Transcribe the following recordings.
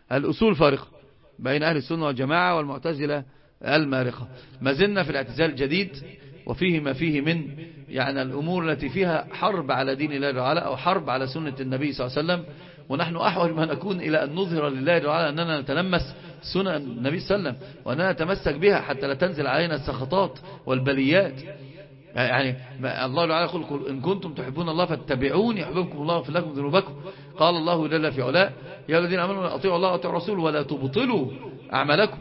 الأصول فارقة بين أهل السنة والجماعة والمعتزلة المارقة. ما زلنا في الاعتزال الجديد، وفيه ما فيه من يعني الأمور التي فيها حرب على دين الله تعالى أو حرب على سنة النبي صلى الله عليه وسلم. ونحن أحوج ما نكون إلى أن نظهر لله تعالى أننا نتلمس سنة النبي صلى الله عليه وسلم وأننا نتمسك بها حتى لا تنزل علينا السخطات والبليات. يعني الله تعالى يقول إن كنتم تحبون الله فاتبعوني يحببكم الله ويغفر لكم ذنوبكم. قال الله جل في علاه يا الذين آمنوا أطيعوا الله وأطيعوا الرسول ولا تبطلوا أعمالكم.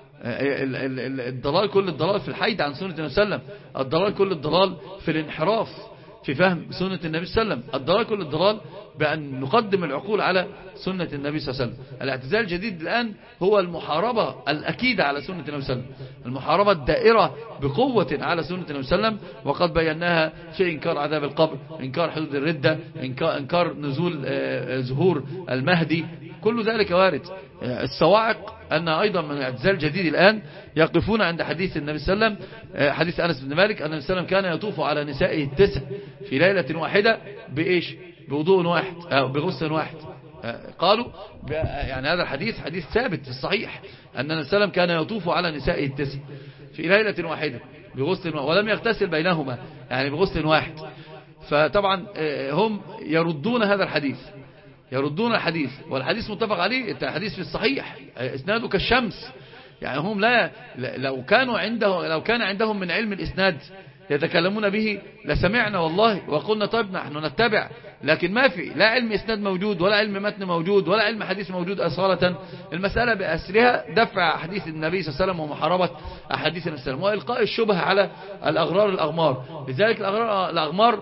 الضلال كل الضلال في الحيد عن سنة النبي صلى الله عليه وسلم، الضلال كل الضلال في الانحراف في فهم سنة النبي صلى الله عليه وسلم، الضلال كل الضلال بأن نقدم العقول على سنة النبي صلى الله عليه وسلم. الاعتزال الجديد الآن هو المحاربة الأكيدة على سنة النبي صلى الله عليه وسلم، المحاربة الدائرة بقوة على سنة النبي صلى الله عليه وسلم، وقد بيناها في إنكار عذاب القبر، إنكار حدود الردة، إنكار نزول ظهور المهدي، كل ذلك وارد. الصواعق أن أيضا من الاعتزال الجديد الآن يقفون عند حديث النبي صلى الله عليه وسلم، حديث أنس بن مالك أن النبي صلى الله عليه وسلم كان يطوف على نسائه 9 في ليلة واحدة بإيش؟ بوضوء واحد أو بغسل واحد. قالوا يعني هذا الحديث حديث ثابت في الصحيح أن النبي صلى الله عليه وسلم كان يطوف على نسائه 9 في ليلة واحدة بغسل ولم يغتسل بينهما يعني بغسل واحد. فطبعا هم يردون هذا الحديث، يردون الحديث، والحديث متفق عليه، الحديث في الصحيح اسناده كالشمس. يعني هم لو كان عندهم من علم الاسناد يتكلمون به لسمعنا والله وقلنا طيب نحن نتبع، لكن ما في لا علم اسناد موجود ولا علم متن موجود ولا علم حديث موجود أصالة. المسألة بأسرها دفع حديث النبي صلى الله عليه وسلم ومحاربة أحاديث النبي صلى الله عليه وسلم وإلقاء الشبهة على الأغمار. لذلك الأغمار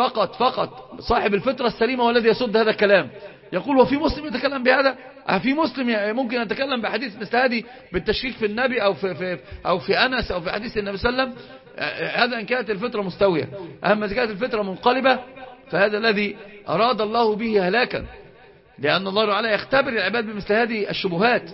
فقط صاحب الفطرة السليمة هو الذي يصد هذا الكلام، يقول وفي مسلم يتكلم بهذا؟ في مسلم ممكن يتكلم بحديث مثل هذه بالتشكيك في النبي أو في أنس أو في حديث النبي صلى الله عليه وسلم؟ هذا إن كانت الفطرة مستوية. أما إذا كانت الفطرة منقلبة فهذا الذي أراد الله به هلاكا، لأن الله تعالى يختبر العباد بمثل هذه الشبهات.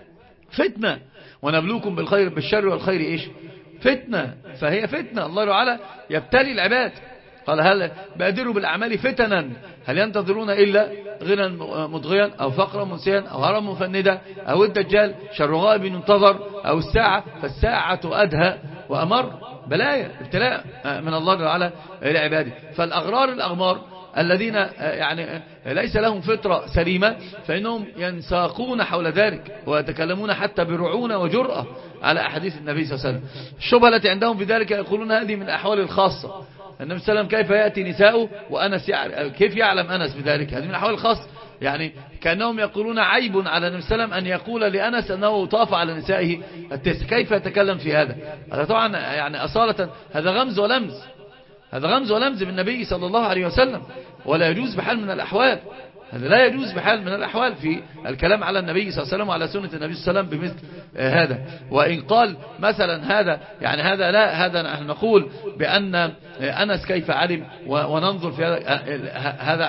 فتنة ونبلوكم بالشر والخير إيش؟ فتنة، فهي فتنة. الله تعالى يبتلي العباد. قال هل بادروا بالأعمال فتنا هل ينتظرون إلا غنى مضغيا أو فقرا منسيا أو هرم مفندا أو الدجال شر غائب ينتظر أو الساعة فالساعة أدهى وأمر. بلايا ابتلاء من الله تعالى لعباده. الأغمار الذين يعني ليس لهم فطرة سليمة فإنهم ينساقون حول ذلك ويتكلمون حتى برعونة وجرأة على أحاديث النبي صلى الله عليه وسلم. الشبهة التي عندهم في ذلك يقولون هذه من الأحوال الخاصة. النبي صلى الله عليه وسلم كيف يأتي نساؤه وأنس كيف يعلم أنس بذلك؟ هذه من الأحوال الخاصة. يعني كأنهم يقولون عيب على النبي صلى الله عليه وسلم أن يقول لأنس أنه طاف على نسائه 9. كيف يتكلم في هذا؟ هذا طبعا يعني أصالة هذا غمز ولمز، هذا غمز ولمز بالنبي صلى الله عليه وسلم، ولا يجوز بحال من الأحوال. هذا لا يجوز بحال من الأحوال في الكلام على النبي صلى الله عليه وسلم وعلى سنة النبي صلى الله عليه وسلم بمثل هذا. وإن قال مثلا هذا يعني هذا لا، هذا نحن نقول بأن أنس كيف علم وننظر في هذا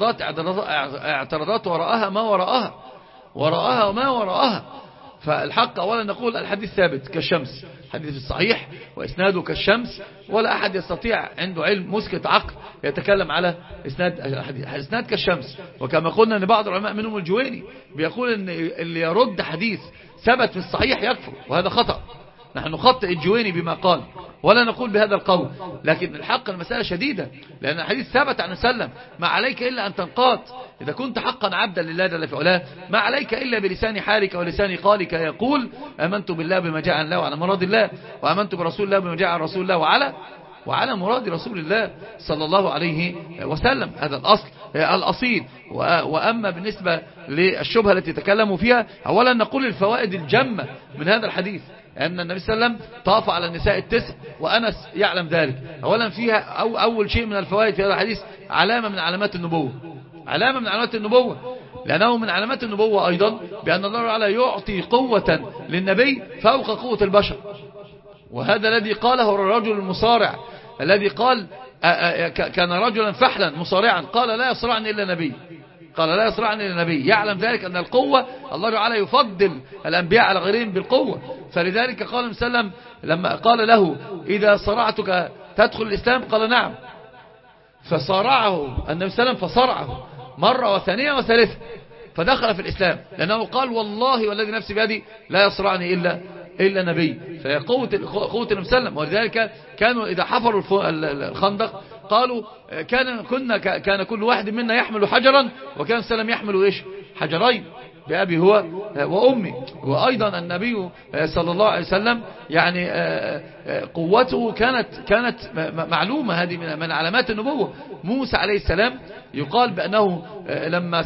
اعتراضات وراءها ما وراءها وما وراءها. فالحق أولا نقول الحديث ثابت كالشمس، حديث الصحيح وإسناده كالشمس، ولا أحد يستطيع عنده علم مسكت عقل يتكلم على إسناد كالشمس. وكما قلنا أن بعض العلماء منهم الجويني بيقول أن اللي يرد حديث ثبت في الصحيح يكفر، وهذا خطأ. نحن نخطئ الجويني بما قال ولا نقول بهذا القول، لكن الحق المسألة شديدة، لأن الحديث ثبت عن وسلم. ما عليك إلا أن تنقاد إذا كنت حقا عبدا لله جل في علاه، ما عليك إلا بلسان حالك ولسان قالك يقول آمنت بالله بما جاء عن الله وعلى مراد الله، وآمنت برسول الله بما جاء عن رسول الله وعلى مراد رسول الله صلى الله عليه وسلم. هذا الأصل الأصيل. وأما بالنسبة للشبهة التي تكلموا فيها، أولا نقول الفوائد الجمة من هذا الحديث أن النبي صلى الله عليه وسلم طاف على النساء 9 وأنس يعلم ذلك. أولا فيها أول شيء من الفوائد في هذا الحديث علامة من علامات النبوة، علامة من علامات النبوة، لأنه من علامات النبوة أيضا بأن الله تعالى يعطي قوة للنبي فوق قوة البشر. وهذا الذي قاله الرجل المصارع الذي قال كان رجلا فحلا مصارعا قال لا يصرعني إلا نبي، قال لا يصرعني إلا نبي. يعلم ذلك أن القوة الله تعالى يفضل الأنبياء على غيرهم بالقوة. فلذلك قال النبي صلى الله عليه وسلم لما قال له إذا صرعتك تدخل الإسلام قال نعم، فصارعه النبي صلى الله عليه وسلم فصرعه مرة وثانية وثالثة، فدخل في الإسلام، لأنه قال والله والذي نفسي بيدي لا يصرعني إلا نبي. فهي قوة النبي صلى الله عليه وسلم. ولذلك كانوا إذا حفروا الخندق قالوا كان كل واحد منا يحمل حجرا، وكان سلم يحمل إيش؟ حجرين بأبي هو وأمي. وأيضا النبي صلى الله عليه وسلم يعني قوته كانت معلومة، هذه من علامات النبوة. موسى عليه السلام يقال بأنه لما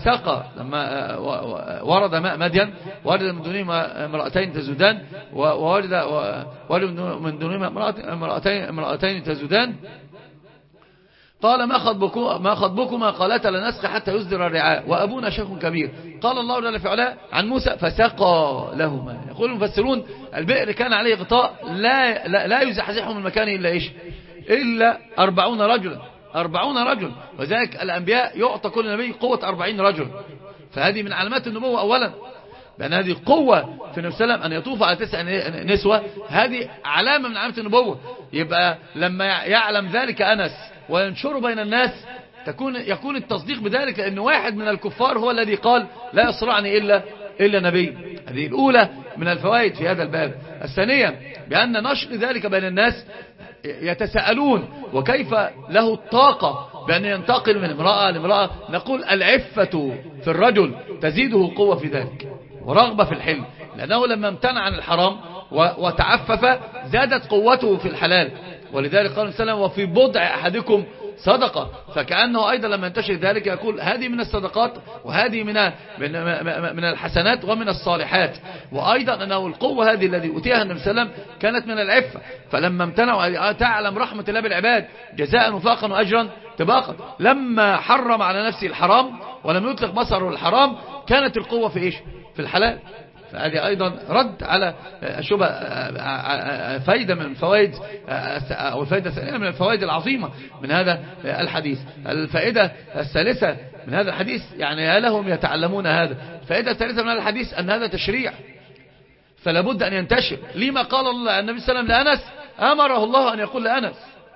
ورد ماء مدين، ورد من دونهما امرأتين تزودان، وورد من دونهما امرأتين تزودان، قال ما خطبكما؟ قالتا لا نسقي حتى يصدر الرعاء وأبونا شيخ كبير. قال الله جل في علاه عن موسى فسقى لهما. يقول المفسرون البئر كان عليه غطاء لا يزحزحه من مكانه إلا إيش؟ إلا 40 رجلا. 40 رجل. وذلك الأنبياء يعطى كل نبي قوة 40 رجل. فهذه من علامات النبوة أولا، بأن هذه قوة في النبي صلى الله عليه وسلم أن يطوف على 9 نسوة، هذه علامة من علامات النبوة. يبقى لما يعلم ذلك أنس وينشره بين الناس يكون التصديق بذلك، لأن واحد من الكفار هو الذي قال لا يصرعني إلا نبي. هذه الأولى من الفوائد في هذا الباب. الثانية بأن نشر ذلك بين الناس يتساءلون وكيف له الطاقة بأن ينتقل من امرأة لامرأة. نقول العفة في الرجل تزيده قوة في ذلك ورغبة في الحل، لأنه لما امتنع عن الحرام وتعفف زادت قوته في الحلال. ولذلك قال السلام وفي بضع أحدكم صدقة. فكأنه أيضا لما ينتشر ذلك يقول هذه من الصدقات، وهذه من الحسنات ومن الصالحات. وأيضا أنه القوة هذه التي أتيها النبي صلى الله عليه وسلم كانت من العفة. فلما امتنعوا تعلم رحمة الله بالعباد جزاء وفاقا وأجرا تباقا. لما حرم على نفسه الحرام ولم يطلق بصره الحرام كانت القوة في إيش؟ في الحلال. فهذه أيضا رد على شبه فايدة من الفوائد، أو الفائدة الثانية من الفوائد العظيمة من هذا الحديث. الفائدة الثالثة من هذا الحديث، يعني لهم يتعلمون هذا. الفائدة الثالثة من هذا الحديث أن هذا تشريع، فلا بد أن ينتشر. لما قال الله النبي صلى الله عليه وسلم لأنس أمره الله أن يقول لأنس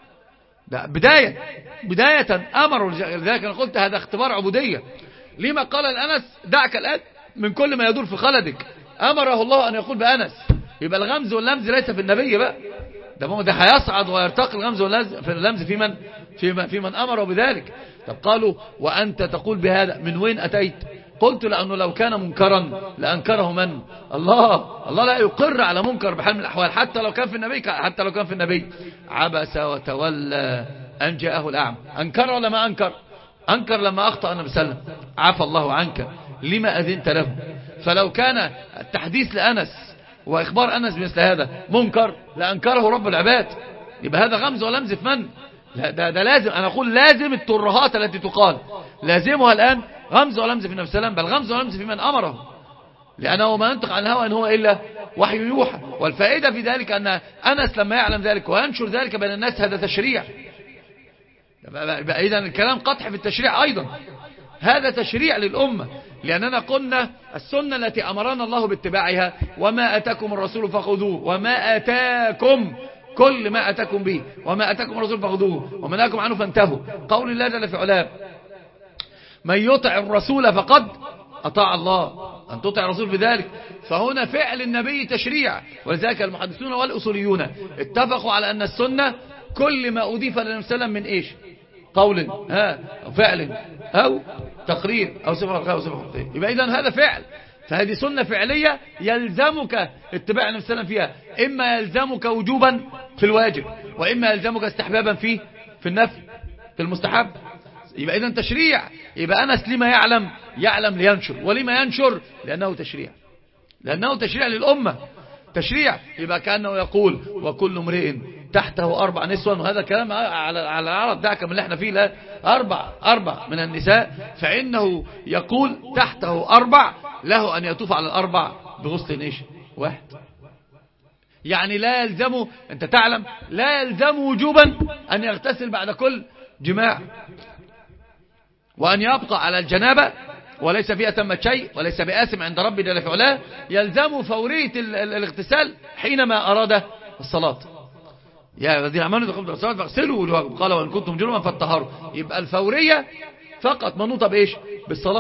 بداية أمره. لذلك أنا قلت هذا اختبار عبودية. لما قال لأنس دعك الآن من كل ما يدور في خلدك، أمره الله أن يقول بأنس. يبقى الغمز واللمز ليس في النبي بقى، ده هيصعد ويرتقي الغمز واللمز في من أمره بذلك. طب قالوا وأنت تقول بهذا من وين أتيت؟ قلت لأنه لو كان منكرا لأنكره من؟ الله لا يقر على منكر بحال من الأحوال، حتى لو كان في النبي. عبس وتولى أن جاءه الأعمى. أنكر ولا ما أنكر؟ أنكر لما أخطأ النبي صلى الله عليه وسلم. عفى الله عنك لما أذنت له. فلو كان التحديث لأنس وإخبار أنس بمثل هذا منكر لأنكره رب العباد. يبقى هذا غمز ولمز في من؟ لا ده لازم، أنا أقول لازم الترهات التي تقال لازمها الآن غمز ولمز في النبي صلى الله عليه وسلم، بل غمز ولمز في من أمره، لأنه ما ينطق عن الهوى إن هو إلا وحي يوحى. والفائدة في ذلك أن أنس لما يعلم ذلك وينشر ذلك بين الناس هذا تشريع. إذن الكلام قطع في التشريع أيضا، هذا تشريع للأمة، لأننا قلنا السنة التي أمرنا الله باتباعها وما أتاكم الرسول فخذوه وما أتاكم كل ما أتاكم به وما أتاكم الرسول فخذوه وما نهاكم عنه فانتهوا. قول الله جل في علاه من يطع الرسول فقد أطاع الله، أن تطع الرسول بذلك. فهنا فعل النبي تشريع. ولذلك المحدثون والأصوليون اتفقوا على أن السنة كل ما أضيف للنبي صلى الله عليه وسلم من إيش؟ قول أو فعل أو تقرير أو صفة خلقية أو صفة خلقية. يبقى إذن هذا فعل، فهذه سنة فعلية يلزمك اتباع النبي صلى الله عليه وسلم فيها، إما يلزمك وجوبا في الواجب وإما يلزمك استحبابا في النفل في المستحب. يبقى إذن تشريع. يبقى أنس لما يعلم لينشر، ولما ينشر لأنه تشريع للأمة، تشريع. يبقى كأنه يقول وكل امرئ تحته 4 نسوة، وهذا كلام على العرض، دعك من اللي احنا فيه. لا 4 من النساء، فإنه يقول تحته 4 له أن يطوف على 4 بغسل إيش؟ واحد. يعني لا يلزمه، أنت تعلم لا يلزم وجوبا أن يغتسل بعد كل جماع، وأن يبقى على الجنابة وليس فيها تم شيء وليس بآثم عند ربي جل في علاه. يلزم فورية الاغتسال حينما أراد الصلاة. يا الذين آمنوا إذا قمتم إلى الصلاة فاغسلوا وجوهكم قال وإن كنتم جنبا فاطهروا. يبقى الفورية فقط منوطة بإيش؟ بالصلاة.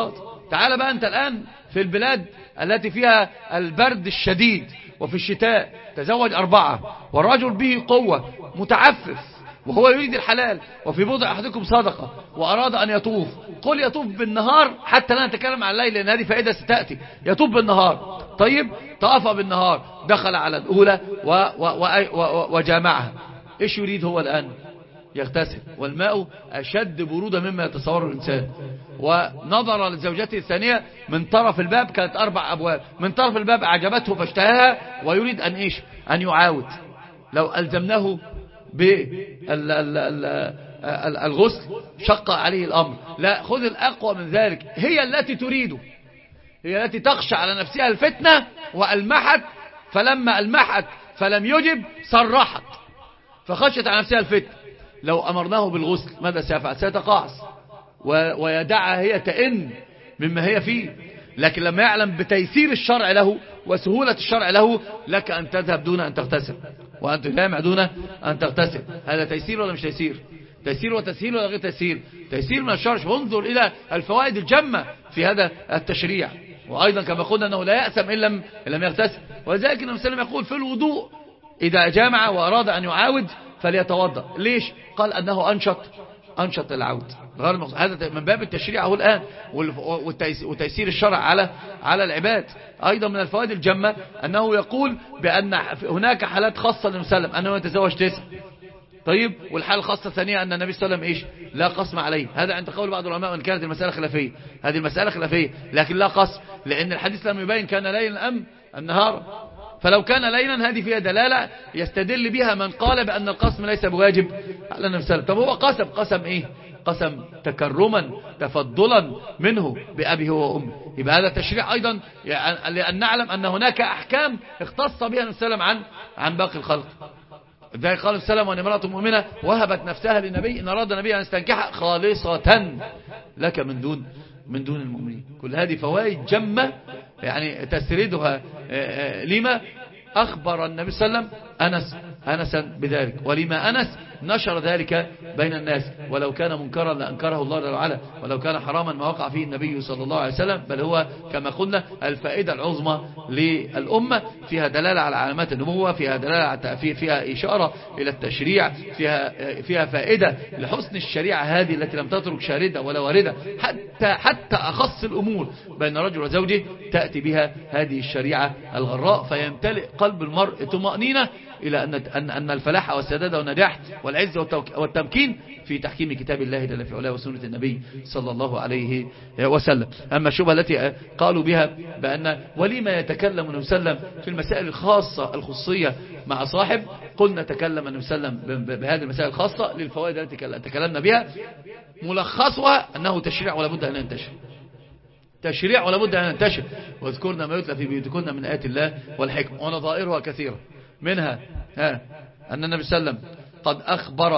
تعال بقى أنت الآن في البلاد التي فيها البرد الشديد وفي الشتاء تزوج 4 والرجل به قوة متعفف وهو يريد الحلال وفي بضع أحدكم صدقة وأراد أن يطوف، قل يطوف بالنهار حتى لا نتكلم عن الليل لأن هذه فائدة ستأتي. يطوف بالنهار، طيب طاف بالنهار، دخل على الأولى وجامعها، إيش يريد هو الآن؟ يغتسل، والماء أشد برودة مما يتصور الإنسان. ونظر لزوجته الثانية من طرف الباب، كانت 4 أبواب، من طرف الباب أعجبته فاشتهاها ويريد أن إيش؟ أن يعاود. لو ألزمناه بالغسل شق عليه الأمر. لا، خذ الأقوى من ذلك، هي التي تريده، هي التي تخشى على نفسها الفتنة وألمحت، فلما ألمحت فلم يجب صرحت فخشت على نفسها الفتنة. لو أمرناه بالغسل ماذا سيفعل؟ سيتقاعس ويدعها هي تئن مما هي فيه. لكن لما يعلم بتيسير الشرع له وسهولة الشرع له، لك أن تذهب دون أن تغتسل وأن تجامع دون أن تغتسل. هذا تيسير ولا مش تيسير؟ تيسير وتسهيل ولا غير تيسير؟ تيسير من الشرع. وانظر إلى الفوائد الجمة في هذا التشريع. وأيضا كما قلنا أنه لا يأثم إن لم يغتسل. ولذلك النبي صلى الله عليه وسلم يقول في الوضوء إذا جامع وأراد أن يعاود فليتوضأ. ليش؟ قال أنه أنشط العود. هذا من باب التشريع هو الآن وتيسير الشرع على العباد. أيضا من الفوائد الجمة أنه يقول بأن هناك حالات خاصة للنبي صلى الله عليه وسلم أنه يتزوج 9. طيب، والحالة الخاصة الثانية أن النبي صلى الله عليه وسلم إيش؟ لا قسم عليه. هذا عند قول بعض العلماء وإن كانت المسألة خلافية، هذه المسألة خلافية، لكن لا قسم، لأن الحديث لم يبين كان ليلا أم النهار. فلو كان ليلا هذه فيها دلالة يستدل بها من قال بأن القسم ليس بواجب على النبي صلى الله عليه وسلم. طب هو قسم إيه؟ قسم تكرما تفضلا منه بأبيه وأمه. يبقى هذا تشريع أيضا، لأن نعلم أن هناك أحكام اختص بها النبي صلى الله عليه وسلم عن باقي الخلق. ذلك قال السلام وأن امرأة مؤمنة وهبت نفسها للنبي إن أراد النبي أن يستنكحها خالصة لك من دون المؤمنين. كل هذه فوائد جمة يعني تسردها لما أخبر النبي صلى الله عليه وسلم أنسا بذلك، ولما أنس نشر ذلك بين الناس، ولو كان منكرا لأنكره الله جل وعلا، ولو كان حراما ما وقع فيه النبي صلى الله عليه وسلم. بل هو كما قلنا الفائدة العظمى للأمة، فيها دلالة على علامات النبوة، فيها دلالة على فيها إشارة إلى التشريع، فيها فائدة لحسن الشريعة هذه التي لم تترك شاردة ولا واردة، حتى أخص الأمور بين رجل وزوجه تأتي بها هذه الشريعة الغراء، فيمتلئ قلب المرء طمأنينة إلى أن الفلاح والسداد والنجاح والعز والتمكين في تحكيم كتاب الله جل في علاه وسنة النبي صلى الله عليه وسلم. أما الشبهة التي قالوا بها بأن ولما يتكلم النبي صلى الله عليه وسلم في المسائل الخاصة الخصوصية مع صاحب، قلنا تكلم النبي صلى الله عليه وسلم بهذه المسائل الخاصة للفوائد التي تكلمنا بها، ملخصها أنه تشريع ولا بد أن ينتشر، تشريع ولا بد أن ينتشر. واذكرنا ما يتلى في بيوتكن من آيات الله والحكمة، ونظائرها كثيرة، منها أن النبي صلى الله عليه وسلم قد أخبر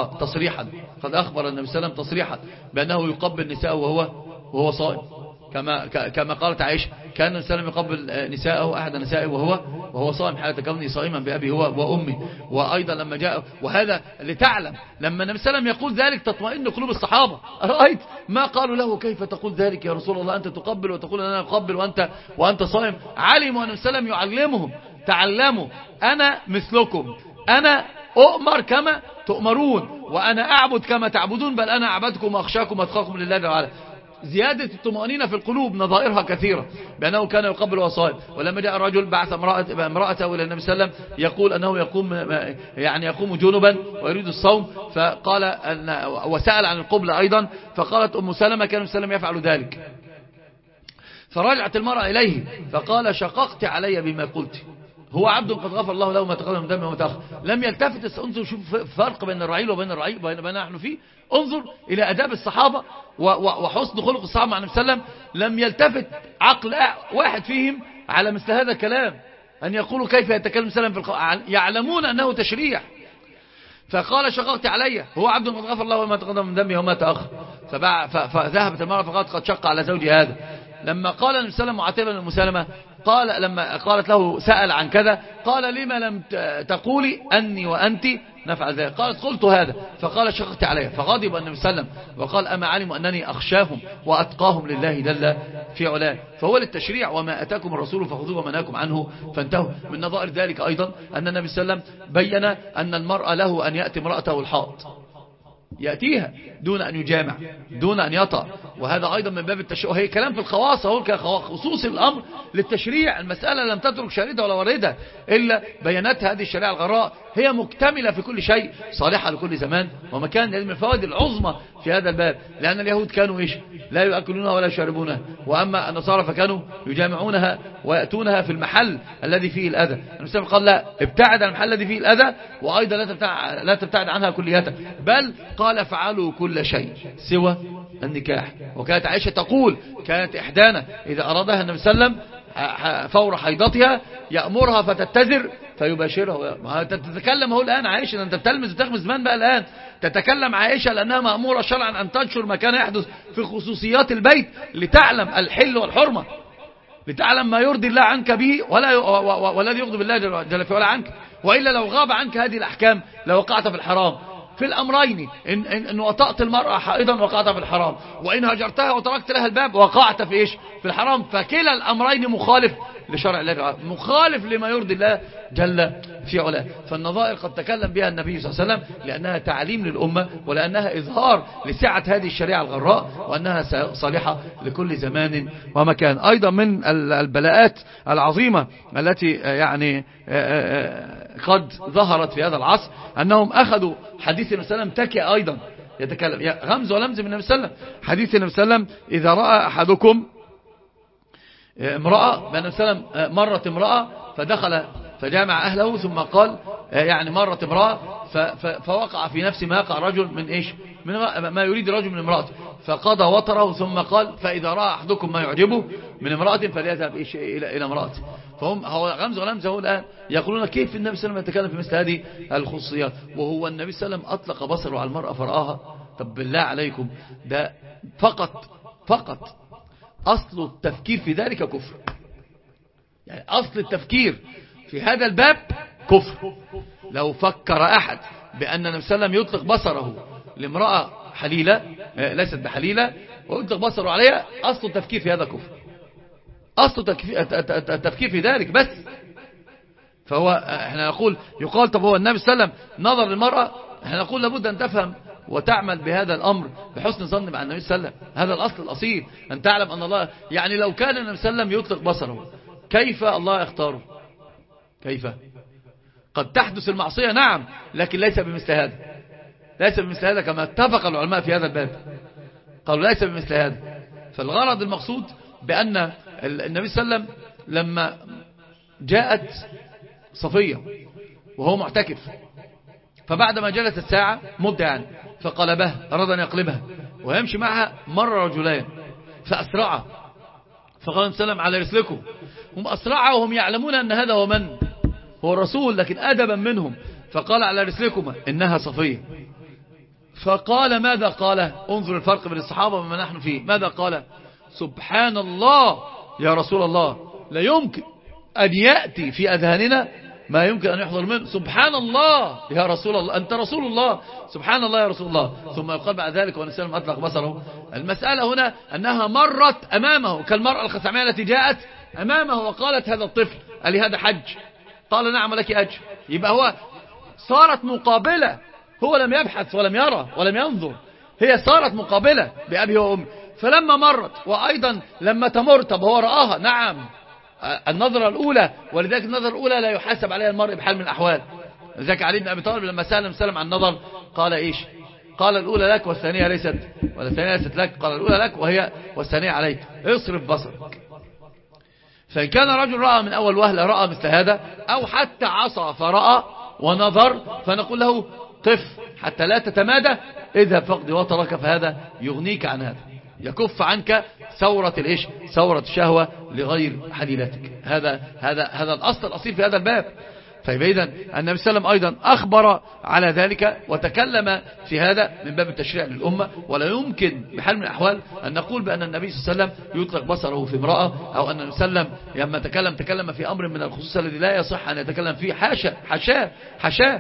النبي صلى الله عليه وسلم تصريحا بأنه يقبل نساءه وهو صائم، كما قالت عائشة كان النبي صلى الله عليه وسلم يقبل نساءه أحد نسائه وهو صائم حالة كونه صائما بأبي هو وأمي. وأيضا لما جاء، وهذا لتعلم لما النبي صلى الله عليه وسلم يقول ذلك تطمئن قلوب الصحابة. رأيت ما قالوا له كيف تقول ذلك يا رسول الله، أنت تقبل وتقول أنا أقبل وأنت صائم. علموا أن النبي صلى الله عليه وسلم يعلمهم تعلموا، أنا مثلكم، أنا أؤمر كما تؤمرون، وأنا أعبد كما تعبدون، بل أنا أعبدكم وأخشاكم وأتقاكم لله تعالى. زيادة الطمأنينة في القلوب نظائرها كثيرة، بأنه كان يقبل وصائم. ولما جاء الرجل بعث امرأته إلى النبي صلى الله عليه وسلم يقول أنه يقوم جنبا ويريد الصوم، فقال وسأل عن القبلة أيضا، فقالت أم سلمة كان النبي صلى الله عليه وسلم يفعل ذلك. فرجعت المرأة إليه فقال شققت علي بما قلت، هو عبد قد غفر الله له ما تقدم من ذنبه وما تأخر. لم يلتفت. انظر شوف فرق بين الرعيل وبين الرعيل بين نحن فيه. انظر إلى أداب الصحابة وحسن خلق الصحابة مع النبي صلى الله عليه وسلم. لم يلتفت عقل واحد فيهم على مثل هذا الكلام، أن يقولوا كيف يتكلم سلام في يعلمون أنه تشريع. فقال شققت علي، هو عبد قد غفر الله ما تقدم من ذنبه وما تأخر. فذهبت المرأة فقالت قد شق على زوجي هذا. لما قال النبي صلى الله عليه وسلم معاتبا لأم سلمة قال لما قالت له سأل عن كذا قال لما لم تقولي أني وأنت نفعل ذلك؟ قالت قلت هذا، فقال شققت عليها، فغضب النبي صلى الله عليه وسلم وقال أما علموا أنني أخشاهم وأتقاهم لله جل في علاه. فهو للتشريع وما أتاكم الرسول فخذوه وما نهاكم عنه فانتهوا. من نظائر ذلك أيضا أن النبي صلى الله عليه وسلم بين أن المرأة له أن يأتي امرأته الحائض، يأتيها دون أن يجامع دون أن يطأ، وهذا أيضا من باب التشريع. هي كلام في الخواص، هو خصوص الأمر للتشريع. المسألة لم تترك شاردة ولا واردة إلا بياناتها هذه الشريعة الغراء، هي مكتملة في كل شيء، صالحة لكل زمان ومكان. من الفوائد العظمى في هذا الباب، لأن اليهود كانوا إيش؟ لا يأكلونها ولا يشربونها، وأما النصارى فكانوا يجامعونها ويأتونها في المحل الذي فيه الأذى. النبي قال لا، ابتعد عن المحل الذي فيه الأذى، وأيضا لا تبتعد عنها كلية، بل قال فعلوا كل شيء سوى النكاح. وكانت عائشة تقول كانت إحدانا إذا أرادها النبي صلى الله عليه وسلم فور حيضتها يأمرها فتتزر فيباشرها. تتكلم هو الآن عائشة، أنت بتلمس وتخمس زمان بقى الآن تتكلم عائشة لأنها مأمورة شرعا أن تنشر ما كان يحدث في خصوصيات البيت لتعلم الحل والحرمة، لتعلم ما يرضي الله عنك به والذي يغضب الله جل في وعلا عنك. وإلا لو غاب عنك هذه الأحكام لوقعت في الحرام في الأمرين، إن وطأت المرأة حائضا وقعت في الحرام، وإن هجرتها وتركت لها الباب وقعت في إيش؟ في الحرام. فكلا الأمرين مخالف لشرع الله، مخالف لما يرضي الله جل في علاه. فالنظائر قد تكلم بها النبي صلى الله عليه وسلم لأنها تعليم للأمة، ولأنها إظهار لسعة هذه الشريعة الغراء، وأنها صالحة لكل زمان ومكان. أيضا من البلاءات العظيمة التي يعني قد ظهرت في هذا العصر أنهم أخذوا حديث النبي صلى الله عليه وسلم تكي أيضا يتكلم غمز ولمز من النبي صلى الله عليه وسلم. حديث النبي صلى الله عليه وسلم إذا رأى أحدكم امرأة، النبي صلى الله عليه وسلم مرت امرأة فدخل فجامع أهله، ثم قال يعني مرت امرأة فوقع في نفس ما يقع رجل من إيش؟ من ما يريد رجل من امرأته، فقضى وطره، ثم قال فإذا رأى أحدكم ما يعجبه من امرأة فليذهب إلى امرأته. فهم هو غمز ولمز هو الآن يقولون كيف النبي صلى الله عليه وسلم يتكلم في مثل هذه الخصوصيات وهو النبي صلى الله عليه وسلم أطلق بصره على المرأة فرآها؟ طب بالله عليكم، ده فقط أصل التفكير في ذلك كفر. يعني أصل التفكير في هذا الباب كفر. لو فكر أحد بأن النبي صلى الله عليه وسلم يطلق بصره لامرأة حليلة ليست بحليلة ويطلق بصره عليها، أصل التفكير في هذا كفر، أصل التفكير في ذلك بس. فهو احنا نقول يقال طب هو النبي صلى الله عليه وسلم نظر للمرأة، احنا نقول لابد أن تفهم وتعمل بهذا الأمر بحسن ظن مع النبي صلى الله عليه وسلم. هذا الأصل الأصيل، أن تعلم أن الله يعني لو كان النبي صلى الله عليه وسلم يطلق بصره كيف الله يختاره؟ كيف؟ قد تحدث المعصية نعم، لكن ليس بمثل هذا، ليس بمثل هذا كما اتفق العلماء في هذا الباب، قالوا ليس بمثل هذا. فالغرض المقصود بأن النبي صلى الله عليه وسلم لما جاءت صفية وهو معتكف، فبعدما جلست ساعة مدة يعني فقلبها، أراد أن يقلبها ويمشي معها مر رجلان فأسرعا، فقال النبي صلى الله عليه وسلم على رسلكم. هم أسرعا وهم يعلمون أن هذا هو من هو الرسول، لكن أدبا منهم فقال على رسلكم إنها صفية. فقال ماذا قال؟ انظر الفرق بين الصحابة وما نحن فيه. ماذا قال؟ سبحان الله يا رسول الله، لا يمكن أن يأتي في أذهاننا ما يمكن أن يحضر منه. سبحان الله يا رسول الله، أنت رسول الله، سبحان الله يا رسول الله. ثم يقال بعد ذلك والنبي صلى الله عليه وسلم أطلق بصره. المسألة هنا أنها مرت أمامه كالمرأة الخثعمية التي جاءت أمامه وقالت هذا الطفل ألي هذا حج؟ قال نعم لك أجر. يبقى هو صارت مقابلة، هو لم يبحث ولم يرى ولم ينظر، هي صارت مقابلة بأبي وأمي. فلما مرت وأيضا لما تمر، طب هو رآها نعم النظرة الأولى، ولذلك النظرة الأولى لا يحاسب عليها المرء بحال من الأحوال. لذلك علي بن أبي طالب لما سلم عن النظر قال إيش؟ قال الأولى لك والثانية ليست، ولا الثانية ليست لك، قال الأولى لك وهي والثانية عليك، اصرف بصرك. فإن كان رجل رأى من أول وهلة رأى مثل هذا، أو حتى عصى فرأى ونظر، فنقول له قف حتى لا تتمادى، اذهب فقد وطرك، فهذا يغنيك عن هذا، يكف عنك ثورة الإيش؟ ثورة الشهوة لغير حليلتك. هذا الأصل الأصيل في هذا الباب. طيب إذن النبي صلى الله عليه وسلم أيضا أخبر على ذلك وتكلم في هذا من باب التشريع للأمة. ولا يمكن بحال من الأحوال أن نقول بأن النبي صلى الله عليه وسلم يطلق بصره في امرأة، أو أن النبي صلى الله عليه وسلم لما تكلم في أمر من الخصوص الذي لا يصح أن يتكلم فيه. حاشا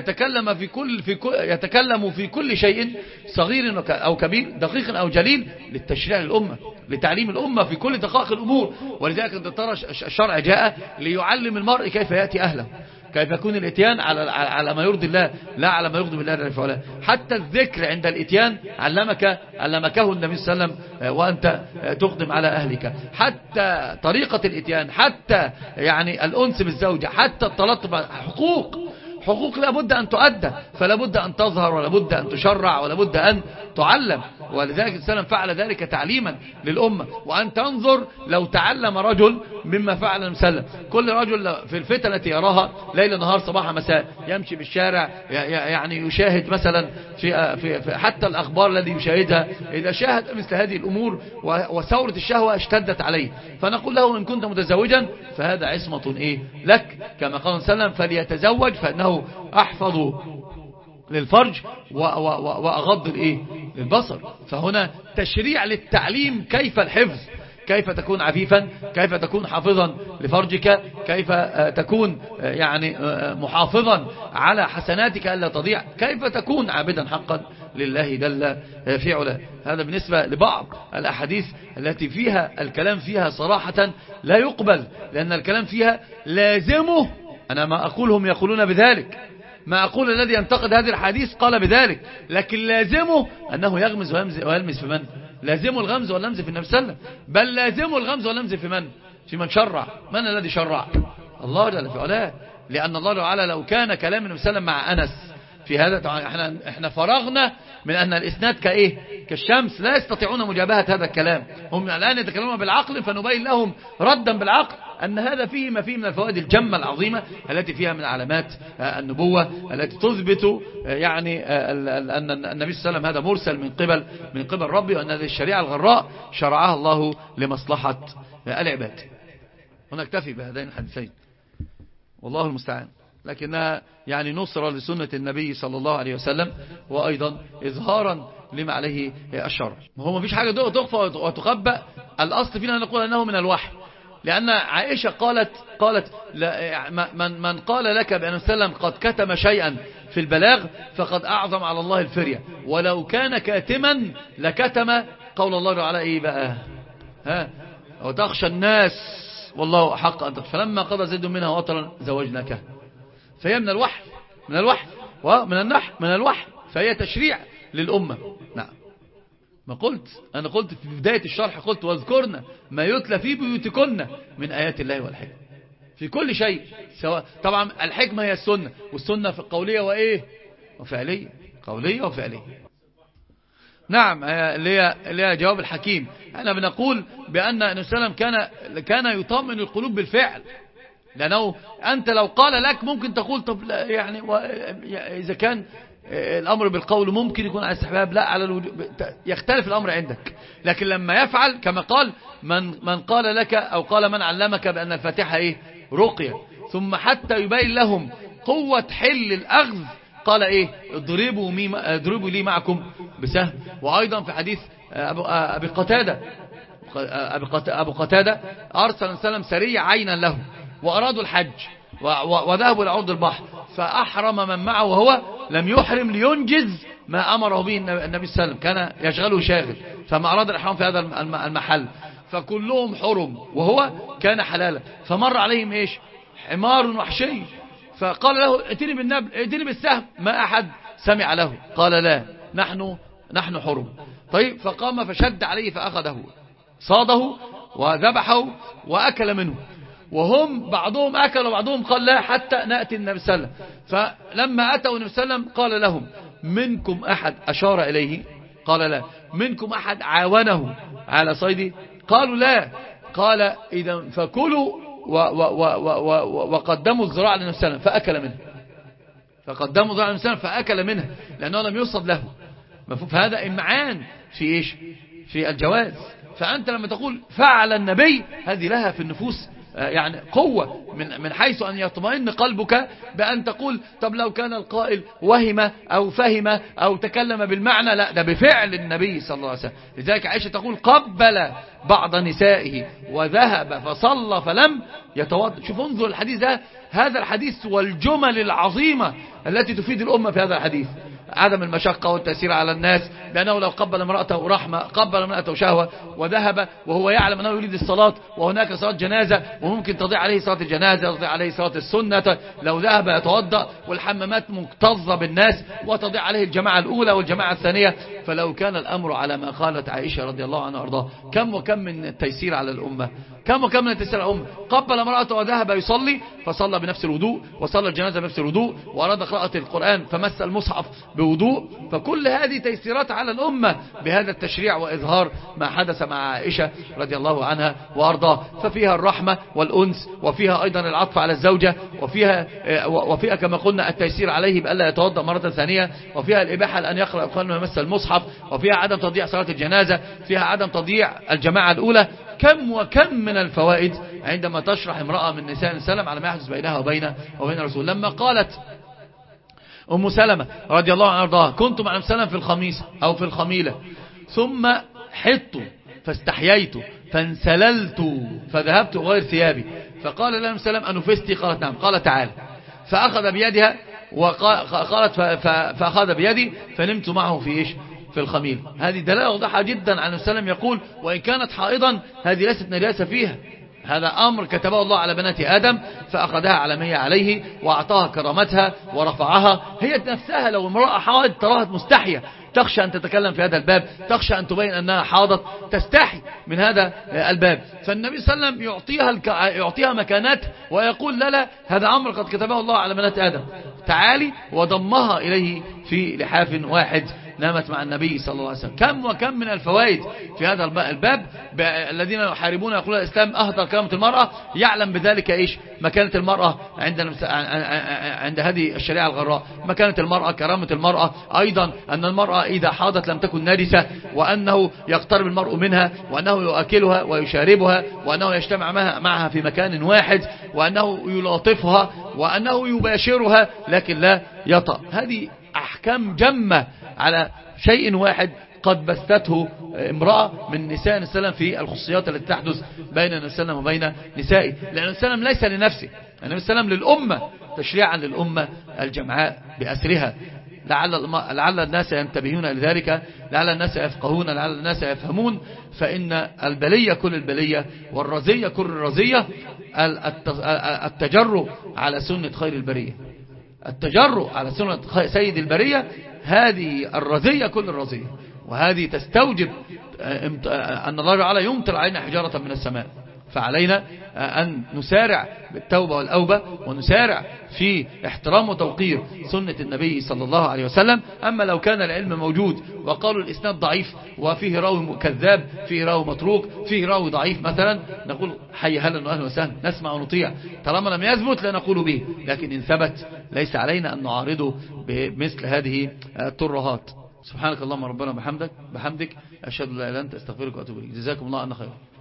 يتكلم في كل شيء صغير أو كبير، دقيق أو جليل، للتشريع للأمة، لتعليم الأمة في كل دقائق الأمور. ولذلك ترى الشرع جاء ليعلم المرء كيف يأتي أهله، كيف يكون الاتيان على ما يرضي الله، لا على ما يغضب الله جل وعلا. حتى الذكر عند الاتيان علمكه النبي صلى الله عليه وسلم وأنت تقدم على أهلك. حتى طريقة الاتيان، حتى يعني الأنس بالزوجة، حتى التلطف، حقوق لابد أن تؤدى، فلا بد أن تظهر، ولا بد أن تشرع، ولا بد أن تعلم. ولذلك السلام فعل ذلك تعليما للأمة. وأن تنظر لو تعلم رجل مما فعل المسلم، كل رجل في الفتنة التي يراها ليل نهار صباح مساء، يمشي بالشارع يعني يشاهد مثلا في حتى الأخبار الذي يشاهدها، إذا شاهد مثل هذه الأمور وثورة الشهوة اشتدت عليه، فنقول له إن كنت متزوجا فهذا عصمة لك، كما قال صلى الله عليه وسلم فليتزوج فإنه أحفظ للفرج وأغض للبصر. فهنا تشريع للتعليم كيف الحفظ، كيف تكون عفيفا، كيف تكون حافظا لفرجك، كيف تكون يعني محافظا على حسناتك ألا تضيع، كيف تكون عابدا حقا لله جل في علاه. هذا بالنسبة لبعض الأحاديث التي فيها الكلام فيها صراحة لا يقبل، لأن الكلام فيها لازمه، أنا ما أقولهم يقولون بذلك، ما أقول الذي ينتقد هذه الحديث قال بذلك، لكن لازمه أنه يغمز ويلمس في من؟ لازمه الغمز واللمز في النبي صلى الله عليه وسلم، بل لازمه الغمز واللمز في من؟ في من شرع. من الذي شرع؟ الله جل في علاه. لأن الله تعالى لو كان كلام النبي صلى الله عليه وسلم مع أنس في هذا، احنا فرغنا من أن الإسناد كالشمس لا يستطيعون مجابهة هذا الكلام. هم الآن يتكلمون بالعقل، فنبين لهم ردا بالعقل أن هذا فيه ما فيه من الفوائد الجمة العظيمة التي فيها من علامات النبوة التي تثبت يعني أن النبي صلى الله عليه وسلم هذا مرسل من قبل ربي، وأن هذه الشريعة الغراء شرعها الله لمصلحة العباد. ونكتفي بهذين الحديثين والله المستعان، لكنها يعني نصرة لسنة النبي صلى الله عليه وسلم، وأيضا إظهارا لما عليه الشرع. هو ما فيش حاجة تخفى وتخبأ، الأصل فينا نقول أنه من الوحي، لأن عائشة قالت من قال لك بأن وسلم قد كتم شيئا في البلاغ فقد أعظم على الله الفرية، ولو كان كاتما لكتم قول الله تعالى إيه بقى وتخشى الناس والله حق أن تخشى، فلما قضى زيد منها وطرا زوجناك. فهي من الوحي من الوحي، فهي تشريع للأمة. نعم، ما أنا قلت في بداية الشرح، قلت واذكرنا ما يتلى في بيوتكن من آيات الله والحكمة في كل شيء، سواء طبعا الحكمة هي السنة، والسنة في القولية وفعلية، قولية وفعلية. نعم، اللي هي جواب الحكيم. احنا بنقول بأن النبي صلى الله عليه وسلم كان يطمئن القلوب بالفعل، لأنه أنت لو قال لك ممكن تقول طب يعني إذا كان الأمر بالقول ممكن يكون على استحباب، لا على الوجوب، يختلف الأمر عندك. لكن لما يفعل كما قال من قال لك أو قال من علمك بأن الفاتحة رقية، ثم حتى يبين لهم قوة حل الأخذ قال اضربوا لي معكم بسهم. وأيضا في حديث أبي قتادة أرسل وسلم سرية عينا له وأرادوا الحج وذهبوا لعرض البحر، فأحرم من معه وهو لم يحرم لينجز ما أمره به النبي صلى الله عليه وسلم، كان يشغله شاغل، فما أراد الإحرام في هذا المحل، فكلهم حرم وهو كان حلالا. فمر عليهم حمار وحشي، فقال له ائتني بالنبل، ائتني بالسهم، ما أحد سمع له، قال لا نحن حرم. طيب، فقام فشد عليه فأخذه صاده وذبحه وأكل منه، وهم بعضهم أكل وبعضهم قال لا حتى نأتي النبي صلى الله عليه وسلم. فلما أتوا النبي صلى الله عليه وسلم قال لهم منكم أحد أشار إليه؟ قال لا. منكم أحد عاونه على صيده؟ قالوا لا. قال إذا فكلوا وقدموا الذراع للنبي صلى الله عليه وسلم فأكل منه، فقدموا الذراع للنبي صلى الله عليه وسلم فأكل منه لأنه لم يصد له. فهذا إمعان في في الجواز. فأنت لما تقول فعل النبي، هذه لها في النفوس يعني قوة من حيث أن يطمئن قلبك بأن تقول طب لو كان القائل وهم أو فهم أو تكلم بالمعنى، لا، ده بفعل النبي صلى الله عليه وسلم. لذلك عائشة تقول قبل بعض نسائه وذهب فصلى فلم يتوضأ. شوف انظر الحديث ده، هذا الحديث والجمل العظيمة التي تفيد الأمة في هذا الحديث: عدم المشقة والتأثير على الناس، بأنه لو قبل امرأته رحمة، قبل امرأته شهوة، وذهب وهو يعلم أنه يريد الصلاة وهناك صلاة جنازة وممكن تضيع عليه صلاة الجنازة، تضيع عليه صلاة السنة، لو ذهب يتوضأ والحمامات مكتظة بالناس وتضيع عليه الجماعة الأولى والجماعة الثانية. فلو كان الأمر على ما قالت عائشة رضي الله عنها وارضاها، كم وكم من التيسير على الأمة، كم وكم من التيسير على الأمة. قبل امرأته وذهب يصلي فصلى بنفس الوضوء، وصلى الجنازة بنفس الوضوء، وأراد قراءة القرآن فمس المصحف بوضوء. فكل هذه تيسيرات على الأمة بهذا التشريع وإظهار ما حدث مع عائشة رضي الله عنها وأرضاها. ففيها الرحمة والأنس، وفيها أيضا العطف على الزوجة، وفيها كما قلنا التيسير عليه بألا يتوضأ مرة ثانية، وفيها الإباحة لأن يقرأ القرآن ويمس المصحف، وفيها عدم تضييع صلاة الجنازة، فيها عدم تضييع الجماعة الأولى. كم وكم من الفوائد عندما تشرح امرأة من نساء السلام على ما يحدث بينها وبين الرسول. لما قالت أم سلمة رضي الله عنها وارضاها: كنت مع أم سلمة في الخميسة أو في الخميلة، ثم حطت فاستحييت فانسللت فذهبت أغير ثيابي، فقال لها أم سلمة: أنفستي؟ قالت: نعم. قال: تعال. فأخذ بيدها وقالت فأخذ بيدي فنمت معه في إيش؟ في الخميل. هذه دلالة واضحة جدا عن السلام يقول: وإن كانت حائضا هذه ليست نجاسة فيها، هذا أمر كتبه الله على بنات آدم فأخذها على ما هي عليه وأعطاها كرامتها ورفعها. هي نفسها لو امرأة حائض تراها مستحية، تخشى أن تتكلم في هذا الباب، تخشى أن تبين أنها حاضت، تستحي من هذا الباب. فالنبي صلى الله عليه وسلم يعطيها مكانات ويقول: لا هذا أمر قد كتبه الله على بنات آدم، تعالي، وضمها إليه في لحاف واحد نامت مع النبي صلى الله عليه وسلم. كم وكم من الفوائد في هذا الباب. الذين يحاربون يقولون الإسلام أهدر كرامة المرأة، يعلم بذلك إيش؟ مكانة المرأة عند هذه الشريعة الغراء، مكانة المرأة، كرامة المرأة، أيضا أن المرأة إذا حاضت لم تكن نجسة، وأنه يقترب المرء منها، وأنه يؤكلها ويشاربها، وأنه يجتمع معها في مكان واحد، وأنه يلاطفها، وأنه يباشرها لكن لا يطأ. هذه أحكام جمة على شيء واحد قد بثته امرأة من نساء السلام في الخصوصيات التي تحدث بين السلام وبين نسائه. لأن السلام ليس لنفسه، لأن السلام للأمة، تشريعا للأمة الجمعاء بأسرها. لعل الناس ينتبهون لذلك، لعل الناس يفقهون، لعل الناس يفهمون. فإن البلية كل البلية والرزية كل الرزية التجرؤ على سنة خير البرية، التجرؤ على سنة سيد البرية، هذه الرزية كل الرزية، وهذه تستوجب أن الله تعالى يمطر علينا حجارة من السماء. فعلينا أن نسارع بالتوبة والأوبة، ونسارع في احترام وتوقير سنة النبي صلى الله عليه وسلم. أما لو كان العلم موجود وقالوا الإسناد ضعيف وفيه راوي كذاب، فيه راوي متروك، فيه راوي ضعيف مثلا، نقول حي هلا وأهلا وسهلا، نسمع ونطيع. طالما لم يثبت لا نقول به، لكن إن ثبت ليس علينا أن نعارضه بمثل هذه الترهات. سبحانك اللهم ربنا بحمدك أشهد أن لا إله إلا أنت أستغفرك وأتوب إليك. جزاكم الله عنا خيرا.